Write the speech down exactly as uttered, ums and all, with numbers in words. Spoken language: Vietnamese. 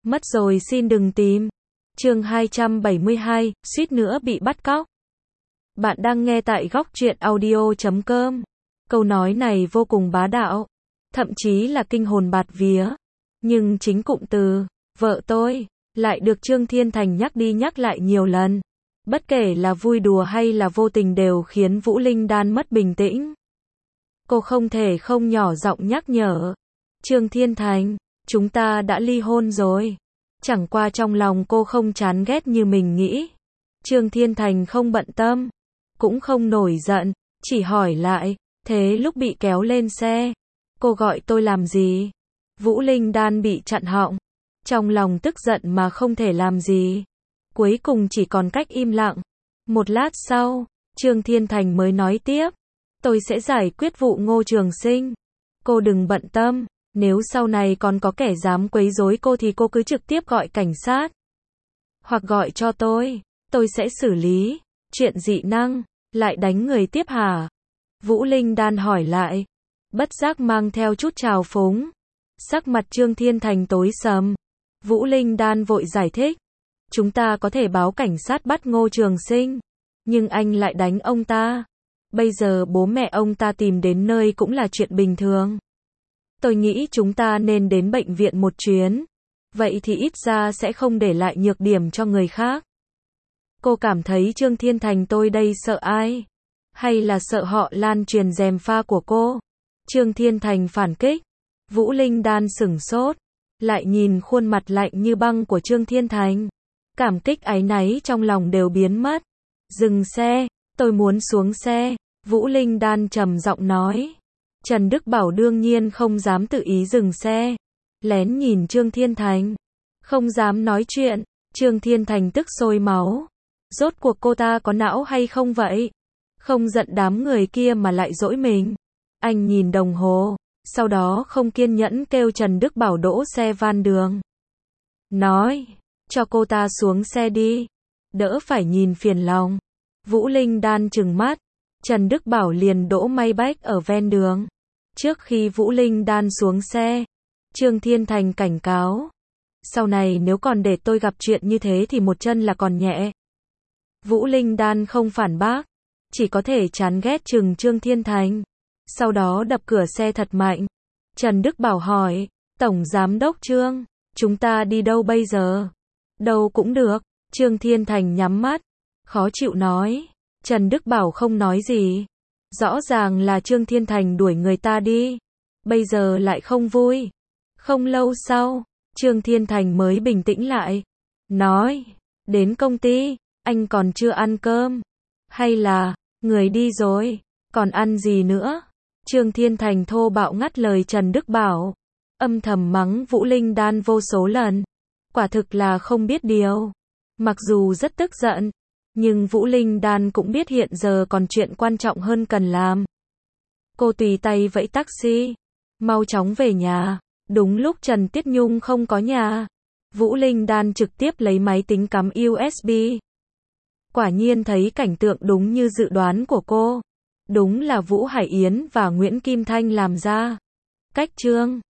Mất rồi xin đừng tìm. Chương hai trăm bảy mươi hai, suýt nữa bị bắt cóc. Bạn đang nghe tại góc truyện audio chấm com. Câu nói này vô cùng bá đạo, thậm chí là kinh hồn bạt vía. Nhưng chính cụm từ, vợ tôi, lại được Trương Thiên Thành nhắc đi nhắc lại nhiều lần. Bất kể là vui đùa hay là vô tình đều khiến Vũ Linh Đan mất bình tĩnh. Cô không thể không nhỏ giọng nhắc nhở. Trương Thiên Thành, chúng ta đã ly hôn rồi. Chẳng qua trong lòng cô không chán ghét như mình nghĩ. Trương Thiên Thành không bận tâm, cũng không nổi giận, chỉ hỏi lại, thế lúc bị kéo lên xe, cô gọi tôi làm gì? Vũ Linh Đan bị chặn họng, trong lòng tức giận mà không thể làm gì. Cuối cùng chỉ còn cách im lặng. Một lát sau, Trương Thiên Thành mới nói tiếp, tôi sẽ giải quyết vụ Ngô Trường Sinh. Cô đừng bận tâm, nếu sau này còn có kẻ dám quấy rối cô thì cô cứ trực tiếp gọi cảnh sát. Hoặc gọi cho tôi, tôi sẽ xử lý. Chuyện dị năng, lại đánh người tiếp hả? Vũ Linh Đan hỏi lại, bất giác mang theo chút trào phúng. Sắc mặt Trương Thiên Thành tối sầm. Vũ Linh Đan vội giải thích, chúng ta có thể báo cảnh sát bắt Ngô Trường Sinh, nhưng anh lại đánh ông ta. Bây giờ bố mẹ ông ta tìm đến nơi cũng là chuyện bình thường. Tôi nghĩ chúng ta nên đến bệnh viện một chuyến. Vậy thì ít ra sẽ không để lại nhược điểm cho người khác. Cô cảm thấy Trương Thiên Thành tôi đây sợ ai? Hay là sợ họ lan truyền gièm pha của cô? Trương Thiên Thành phản kích. Vũ Linh Đan sửng sốt, lại nhìn khuôn mặt lạnh như băng của Trương Thiên Thành. Cảm kích áy náy trong lòng đều biến mất. Dừng xe, tôi muốn xuống xe. Vũ Linh Đan trầm giọng nói. Trần Đức Bảo đương nhiên không dám tự ý dừng xe. Lén nhìn Trương Thiên Thành. Không dám nói chuyện. Trương Thiên Thành tức sôi máu. Rốt cuộc cô ta có não hay không vậy? Không giận đám người kia mà lại dỗi mình. Anh nhìn đồng hồ, sau đó không kiên nhẫn kêu Trần Đức Bảo đỗ xe van đường. Nói, cho cô ta xuống xe đi. Đỡ phải nhìn phiền lòng. Vũ Linh Đan trừng mắt. Trần Đức Bảo liền đỗ Maybach ở ven đường. Trước khi Vũ Linh Đan xuống xe, Trương Thiên Thành cảnh cáo. Sau này nếu còn để tôi gặp chuyện như thế thì một chân là còn nhẹ. Vũ Linh Đan không phản bác, chỉ có thể chán ghét chừng Trương Thiên Thành. Sau đó đập cửa xe thật mạnh. Trần Đức Bảo hỏi, Tổng Giám đốc Trương, chúng ta đi đâu bây giờ? Đâu cũng được. Trương Thiên Thành nhắm mắt, khó chịu nói. Trần Đức Bảo không nói gì. Rõ ràng là Trương Thiên Thành đuổi người ta đi. Bây giờ lại không vui. Không lâu sau, Trương Thiên Thành mới bình tĩnh lại. Nói, đến công ty, anh còn chưa ăn cơm. Hay là, người đi rồi, còn ăn gì nữa? Trương Thiên Thành thô bạo ngắt lời Trần Đức Bảo. Âm thầm mắng Vũ Linh Đan vô số lần. Quả thực là không biết điều. Mặc dù rất tức giận, nhưng Vũ Linh Đan cũng biết hiện giờ còn chuyện quan trọng hơn cần làm. Cô tùy tay vẫy taxi, mau chóng về nhà. Đúng lúc Trần Tiết Nhung không có nhà, Vũ Linh Đan trực tiếp lấy máy tính cắm u ét bê. Quả nhiên thấy cảnh tượng đúng như dự đoán của cô. Đúng là Vũ Hải Yến và Nguyễn Kim Thanh làm ra. Cách Trương